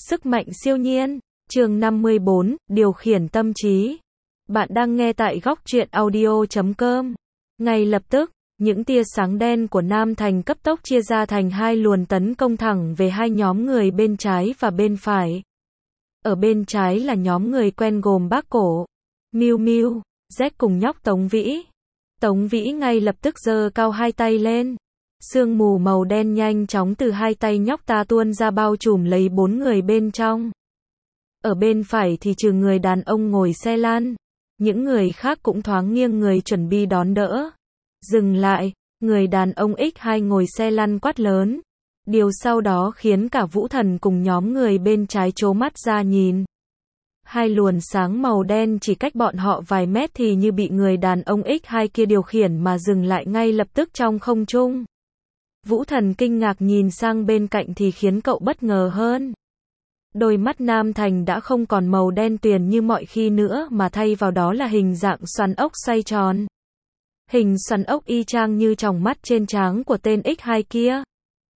Sức mạnh siêu nhiên. Chương 54, điều khiển tâm trí. Bạn đang nghe tại góc truyện audio.com. Ngay lập tức, những tia sáng đen của Nam Thành cấp tốc chia ra thành hai luồn tấn công thẳng về hai nhóm người bên trái và bên phải. Ở bên trái là nhóm người quen gồm Bác Cổ, Miu Miu, Z cùng nhóc Tống Vĩ. Tống Vĩ ngay lập tức giơ cao hai tay lên. Sương mù màu đen nhanh chóng từ hai tay nhóc ta tuôn ra bao trùm lấy bốn người bên trong. Ở bên phải thì trừ người đàn ông ngồi xe lăn, những người khác cũng thoáng nghiêng người chuẩn bị đón đỡ. Dừng lại, người đàn ông X2 ngồi xe lăn quát lớn. Điều sau đó khiến cả Vũ Thần cùng nhóm người bên trái trố mắt ra nhìn. Hai luồn sáng màu đen chỉ cách bọn họ vài mét thì như bị người đàn ông X2 kia điều khiển mà dừng lại ngay lập tức trong không trung. Vũ Thần kinh ngạc nhìn sang bên cạnh thì khiến cậu bất ngờ hơn. Đôi mắt Nam Thành đã không còn màu đen tuyền như mọi khi nữa mà thay vào đó là hình dạng xoắn ốc xoay tròn. Hình xoắn ốc y chang như tròng mắt trên trán của tên X2 kia.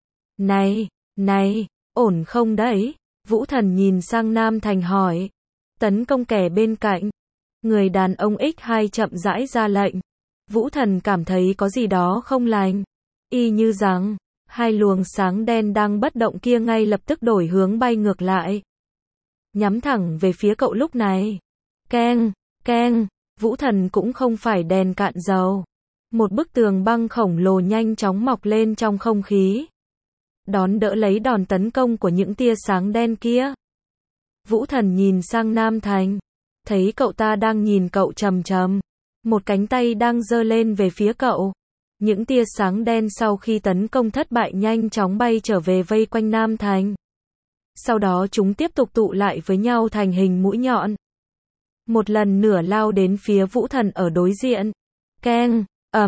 Này, ổn không đấy? Vũ Thần nhìn sang Nam Thành hỏi. Tấn công kẻ bên cạnh. Người đàn ông X2 chậm rãi ra lệnh. Vũ Thần cảm thấy có gì đó không lành. Y như rằng, hai luồng sáng đen đang bất động kia ngay lập tức đổi hướng bay ngược lại. Nhắm thẳng về phía cậu lúc này. Keng, Vũ Thần cũng không phải đèn cạn dầu. Một bức tường băng khổng lồ nhanh chóng mọc lên trong không khí. Đón đỡ lấy đòn tấn công của những tia sáng đen kia. Vũ Thần nhìn sang Nam Thành. Thấy cậu ta đang nhìn cậu chằm chằm. Một cánh tay đang giơ lên về phía cậu. Những tia sáng đen sau khi tấn công thất bại nhanh chóng bay trở về vây quanh Nam Thành. Sau đó chúng tiếp tục tụ lại với nhau thành hình mũi nhọn. Một lần nữa lao đến phía Vũ Thần ở đối diện. Keng,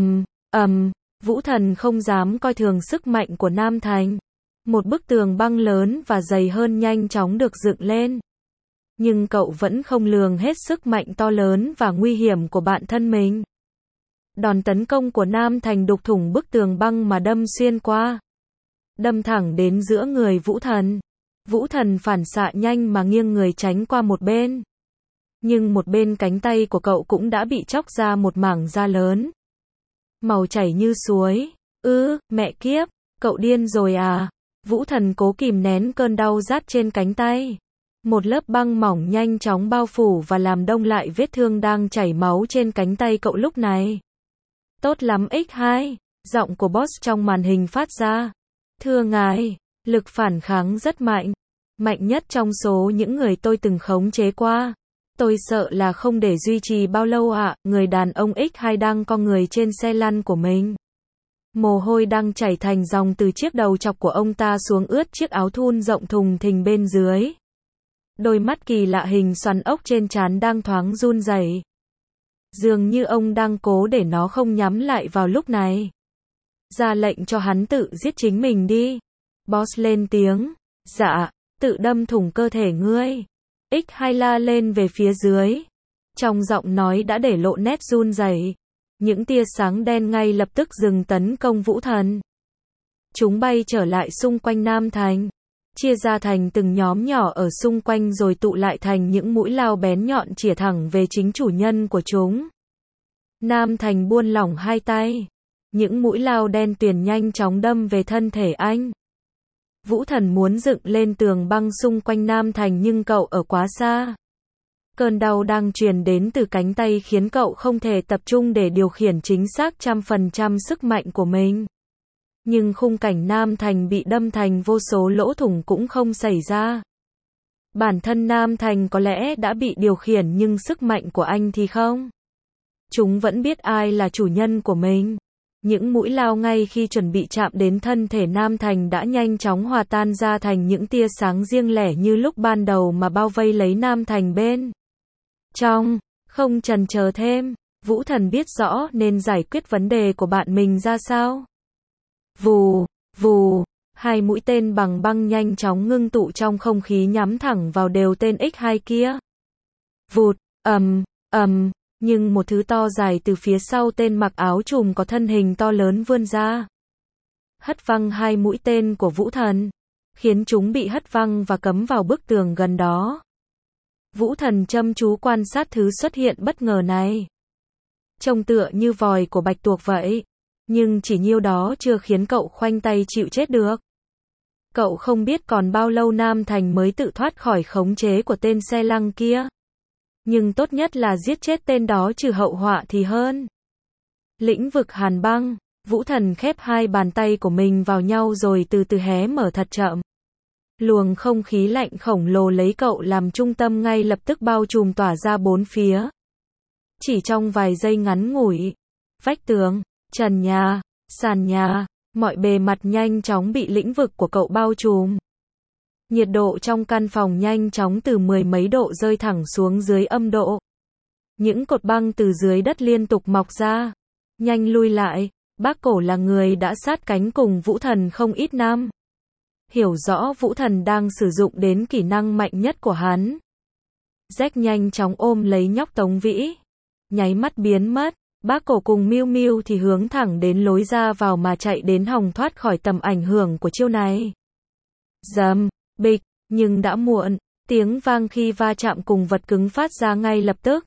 Vũ Thần không dám coi thường sức mạnh của Nam Thành. Một bức tường băng lớn và dày hơn nhanh chóng được dựng lên. Nhưng cậu vẫn không lường hết sức mạnh to lớn và nguy hiểm của bản thân mình. Đòn tấn công của Nam Thành đục thủng bức tường băng mà đâm xuyên qua. Đâm thẳng đến giữa người Vũ Thần. Vũ Thần phản xạ nhanh mà nghiêng người tránh qua một bên. Nhưng một bên cánh tay của cậu cũng đã bị chóc ra một mảng da lớn. Màu chảy như suối. Mẹ kiếp, cậu điên rồi à? Vũ Thần cố kìm nén cơn đau rát trên cánh tay. Một lớp băng mỏng nhanh chóng bao phủ và làm đông lại vết thương đang chảy máu trên cánh tay cậu lúc này. Tốt lắm X2, giọng của boss trong màn hình phát ra. Thưa ngài, lực phản kháng rất mạnh. Mạnh nhất trong số những người tôi từng khống chế qua. Tôi sợ là không để duy trì bao lâu ạ. Người đàn ông X2 đang co người trên xe lăn của mình. Mồ hôi đang chảy thành dòng từ chiếc đầu chọc của ông ta xuống ướt chiếc áo thun rộng thùng thình bên dưới. Đôi mắt kỳ lạ hình xoắn ốc trên trán đang thoáng run rẩy. Dường như ông đang cố để nó không nhắm lại vào lúc này. Ra lệnh cho hắn tự giết chính mình đi. Boss lên tiếng. Dạ, tự đâm thủng cơ thể ngươi. X2 la lên về phía dưới. Trong giọng nói đã để lộ nét run rẩy. Những tia sáng đen ngay lập tức dừng tấn công Vũ Thần. Chúng bay trở lại xung quanh Nam Thành. Chia ra thành từng nhóm nhỏ ở xung quanh rồi tụ lại thành những mũi lao bén nhọn chĩa thẳng về chính chủ nhân của chúng. Nam Thành buông lỏng hai tay. Những mũi lao đen tuyền nhanh chóng đâm về thân thể anh. Vũ Thần muốn dựng lên tường băng xung quanh Nam Thành nhưng cậu ở quá xa. Cơn đau đang truyền đến từ cánh tay khiến cậu không thể tập trung để điều khiển chính xác 100% sức mạnh của mình. Nhưng khung cảnh Nam Thành bị đâm thành vô số lỗ thủng cũng không xảy ra. Bản thân Nam Thành có lẽ đã bị điều khiển nhưng sức mạnh của anh thì không. Chúng vẫn biết ai là chủ nhân của mình. Những mũi lao ngay khi chuẩn bị chạm đến thân thể Nam Thành đã nhanh chóng hòa tan ra thành những tia sáng riêng lẻ như lúc ban đầu mà bao vây lấy Nam Thành bên trong. Không chần chờ thêm, Vũ Thần biết rõ nên giải quyết vấn đề của bạn mình ra sao. Vù, hai mũi tên bằng băng nhanh chóng ngưng tụ trong không khí nhắm thẳng vào đều tên X2 kia. Vụt, nhưng một thứ to dài từ phía sau tên mặc áo trùm có thân hình to lớn vươn ra. Hất văng hai mũi tên của Vũ Thần. khiến chúng bị hất văng và cắm vào bức tường gần đó. Vũ Thần chăm chú quan sát thứ xuất hiện bất ngờ này. Trông tựa như vòi của bạch tuộc vậy, nhưng chỉ nhiêu đó chưa khiến cậu khoanh tay chịu chết được. Cậu không biết còn bao lâu Nam Thành mới tự thoát khỏi khống chế của tên xe lăng kia. Nhưng tốt nhất là giết chết tên đó trừ hậu họa thì hơn. Lĩnh vực hàn băng, Vũ Thần khép hai bàn tay của mình vào nhau rồi từ từ hé mở thật chậm. Luồng không khí lạnh khổng lồ lấy cậu làm trung tâm ngay lập tức bao trùm tỏa ra bốn phía. Chỉ trong vài giây ngắn ngủi, vách tường, trần nhà, sàn nhà, mọi bề mặt nhanh chóng bị lĩnh vực của cậu bao trùm. Nhiệt độ trong căn phòng nhanh chóng từ mười mấy độ rơi thẳng xuống dưới âm độ. Những cột băng từ dưới đất liên tục mọc ra. Nhanh lui lại, bác cổ là người đã sát cánh cùng Vũ Thần không ít năm. Hiểu rõ Vũ Thần đang sử dụng đến kỹ năng mạnh nhất của hắn. Jack nhanh chóng ôm lấy nhóc Tống Vĩ. Nháy mắt biến mất, bác cổ cùng Miu Miu thì hướng thẳng đến lối ra vào mà chạy đến hòng thoát khỏi tầm ảnh hưởng của chiêu này. Dầm, bịch, nhưng đã muộn, tiếng vang khi va chạm cùng vật cứng phát ra ngay lập tức.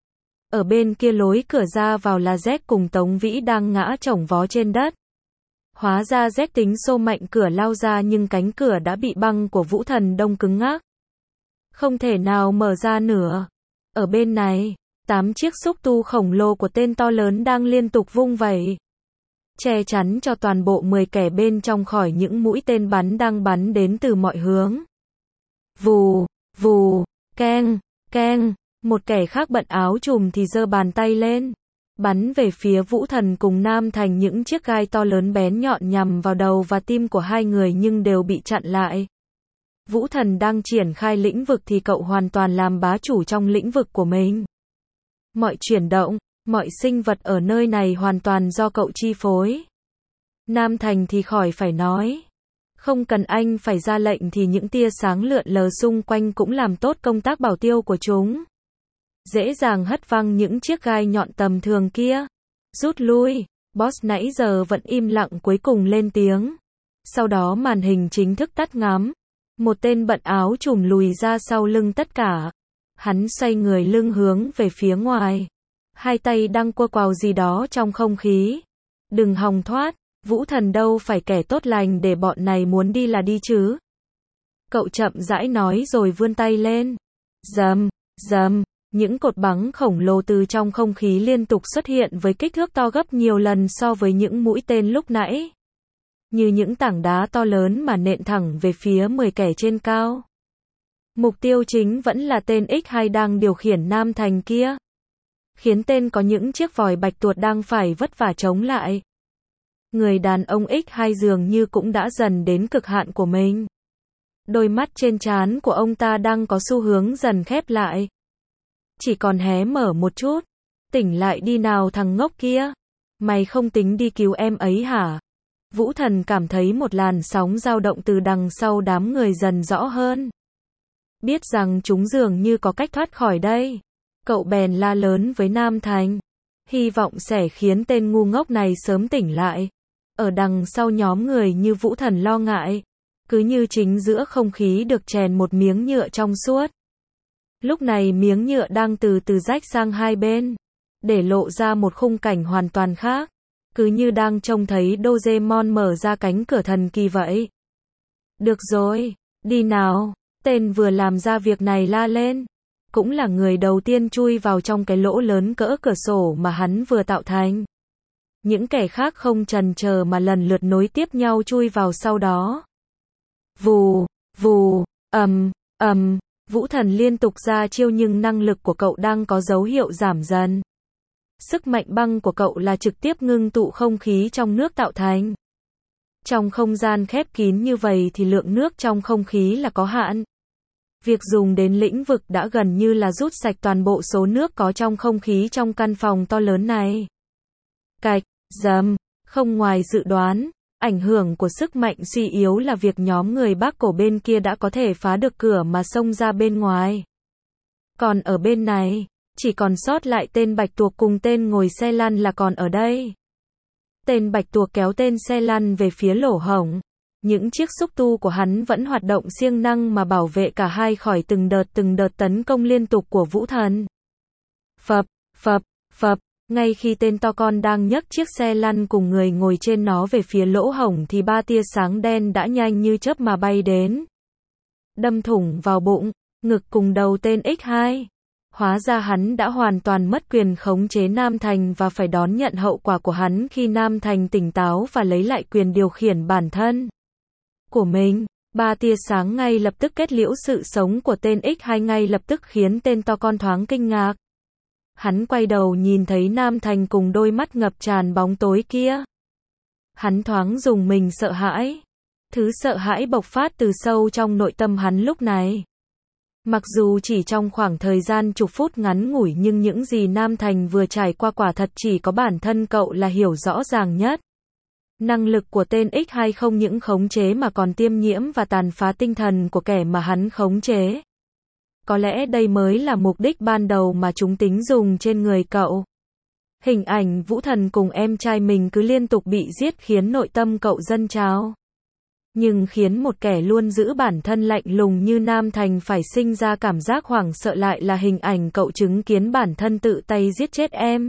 Ở bên kia lối cửa ra vào là Jack cùng Tống Vĩ đang ngã chồng vó trên đất. Hóa ra Jack tính xô mạnh cửa lao ra nhưng cánh cửa đã bị băng của Vũ Thần đông cứng ngắc. Không thể nào mở ra nữa. Ở bên này, 8 chiếc xúc tu khổng lồ của tên to lớn đang liên tục vung vẩy. Che chắn cho toàn bộ 10 kẻ bên trong khỏi những mũi tên bắn đang bắn đến từ mọi hướng. Vù, vù, keng, keng. Một kẻ khác bận áo trùm thì giơ bàn tay lên, bắn về phía Vũ Thần cùng Nam Thành những chiếc gai to lớn bén nhọn nhằm vào đầu và tim của hai người nhưng đều bị chặn lại. Vũ Thần đang triển khai lĩnh vực thì cậu hoàn toàn làm bá chủ trong lĩnh vực của mình. Mọi chuyển động, mọi sinh vật ở nơi này hoàn toàn do cậu chi phối. Nam Thành thì khỏi phải nói. Không cần anh phải ra lệnh thì những tia sáng lượn lờ xung quanh cũng làm tốt công tác bảo tiêu của chúng. Dễ dàng hất văng những chiếc gai nhọn tầm thường kia. Rút lui, boss nãy giờ vẫn im lặng cuối cùng lên tiếng. Sau đó màn hình chính thức tắt ngắm. Một tên bận áo trùm lùi ra sau lưng tất cả. Hắn xoay người lưng hướng về phía ngoài. Hai tay đang quơ quào gì đó trong không khí. Đừng hòng thoát, Vũ Thần đâu phải kẻ tốt lành để bọn này muốn đi là đi chứ. Cậu chậm rãi nói rồi vươn tay lên. Dầm, dầm. Những cột bắn khổng lồ từ trong không khí liên tục xuất hiện với kích thước to gấp nhiều lần so với những mũi tên lúc nãy. Như những tảng đá to lớn mà nện thẳng về phía 10 kẻ trên cao. Mục tiêu chính vẫn là tên X2 đang điều khiển Nam Thành kia. Khiến tên có những chiếc vòi bạch tuộc đang phải vất vả chống lại. Người đàn ông X2 dường như cũng đã dần đến cực hạn của mình. Đôi mắt trên trán của ông ta đang có xu hướng dần khép lại. Chỉ còn hé mở một chút. Tỉnh lại đi nào thằng ngốc kia. Mày không tính đi cứu em ấy hả? Vũ Thần cảm thấy một làn sóng dao động từ đằng sau đám người dần rõ hơn. Biết rằng chúng dường như có cách thoát khỏi đây. Cậu bèn la lớn với Nam Thành. Hy vọng sẽ khiến tên ngu ngốc này sớm tỉnh lại. Ở đằng sau nhóm người như Vũ Thần lo ngại. Cứ như chính giữa không khí được chèn một miếng nhựa trong suốt. Lúc này miếng nhựa đang từ từ rách sang hai bên, để lộ ra một khung cảnh hoàn toàn khác. Cứ như đang trông thấy Doraemon mở ra cánh cửa thần kỳ vậy. Được rồi, đi nào, tên vừa làm ra việc này la lên. Cũng là người đầu tiên chui vào trong cái lỗ lớn cỡ cửa sổ mà hắn vừa tạo thành. Những kẻ khác không chần chờ mà lần lượt nối tiếp nhau chui vào sau đó. Vù, vù, ầm. Vũ Thần liên tục ra chiêu nhưng năng lực của cậu đang có dấu hiệu giảm dần. Sức mạnh băng của cậu là trực tiếp ngưng tụ không khí trong nước tạo thành. Trong không gian khép kín như vậy thì lượng nước trong không khí là có hạn. Việc dùng đến lĩnh vực đã gần như là rút sạch toàn bộ số nước có trong không khí trong căn phòng to lớn này. Cạch, dầm, không ngoài dự đoán. Ảnh hưởng của sức mạnh suy yếu là việc nhóm người Bác Cổ bên kia đã có thể phá được cửa mà xông ra bên ngoài. Còn ở bên này, chỉ còn sót lại tên Bạch Tuộc cùng tên ngồi xe lăn là còn ở đây. Tên Bạch Tuộc kéo tên xe lăn về phía lỗ hổng. những chiếc xúc tu của hắn vẫn hoạt động siêng năng mà bảo vệ cả hai khỏi từng đợt tấn công liên tục của Vũ Thần. Phập, phập, phập, ngay khi tên to con đang nhấc chiếc xe lăn cùng người ngồi trên nó về phía lỗ hổng thì ba tia sáng đen đã nhanh như chớp mà bay đến. Đâm thủng vào bụng, ngực cùng đầu tên X2. Hóa ra hắn đã hoàn toàn mất quyền khống chế Nam Thành và phải đón nhận hậu quả của hắn khi Nam Thành tỉnh táo và lấy lại quyền điều khiển bản thân của mình. Ba tia sáng ngay lập tức kết liễu sự sống của tên X2 ngay lập tức khiến tên to con thoáng kinh ngạc. Hắn quay đầu nhìn thấy Nam Thành cùng đôi mắt ngập tràn bóng tối kia. Hắn thoáng rùng mình sợ hãi. Thứ sợ hãi bộc phát từ sâu trong nội tâm hắn lúc này. Mặc dù chỉ trong khoảng thời gian chục phút ngắn ngủi nhưng những gì Nam Thành vừa trải qua quả thật chỉ có bản thân cậu là hiểu rõ ràng nhất. Năng lực của tên X2 không những khống chế mà còn tiêm nhiễm và tàn phá tinh thần của kẻ mà hắn khống chế. Có lẽ đây mới là mục đích ban đầu mà chúng tính dùng trên người cậu. Hình ảnh Vũ Thần cùng em trai mình cứ liên tục bị giết khiến nội tâm cậu dâng trào. Nhưng khiến một kẻ luôn giữ bản thân lạnh lùng như Nam Thành phải sinh ra cảm giác hoảng sợ lại là hình ảnh cậu chứng kiến bản thân tự tay giết chết em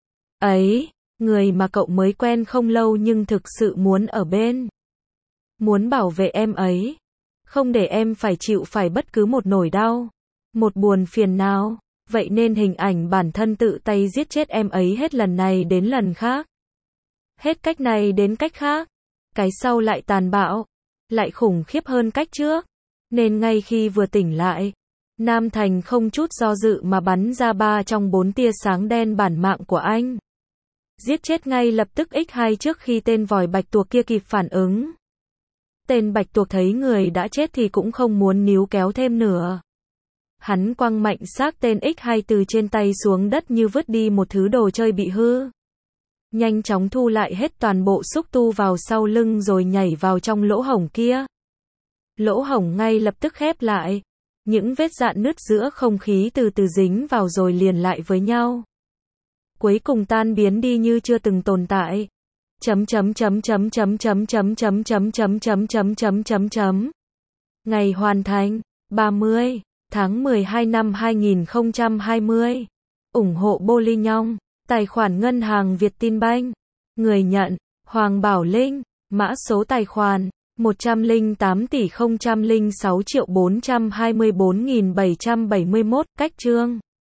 ấy, người mà cậu mới quen không lâu nhưng thực sự muốn ở bên. Muốn bảo vệ em ấy. Không để em phải chịu phải bất cứ một nỗi đau, một buồn phiền nào. Vậy nên hình ảnh bản thân tự tay giết chết em ấy hết lần này đến lần khác. Hết cách này đến cách khác. Cái sau lại tàn bạo, lại khủng khiếp hơn cách trước. Nên ngay khi vừa tỉnh lại, Nam Thành không chút do dự mà bắn ra 3 trong 4 tia sáng đen bản mạng của anh. Giết chết ngay lập tức X2 trước khi tên vòi bạch tuộc kia kịp phản ứng. Tên bạch tuộc thấy người đã chết thì cũng không muốn níu kéo thêm nữa. Hắn quăng mạnh xác tên X2 từ trên tay xuống đất như vứt đi một thứ đồ chơi bị hư. Nhanh chóng thu lại hết toàn bộ xúc tu vào sau lưng rồi nhảy vào trong lỗ hổng kia. Lỗ hổng ngay lập tức khép lại. Những vết rạn nứt giữa không khí từ từ dính vào rồi liền lại với nhau. Cuối cùng tan biến đi như chưa từng tồn tại. Ngày hoàn thành 30 tháng 12 năm 2020. Ủng hộ Boli Nhong. Tài khoản ngân hàng Vietinbank. Người nhận Hoàng Bảo Linh. Mã số tài khoản 108.006.424.771. Cách chương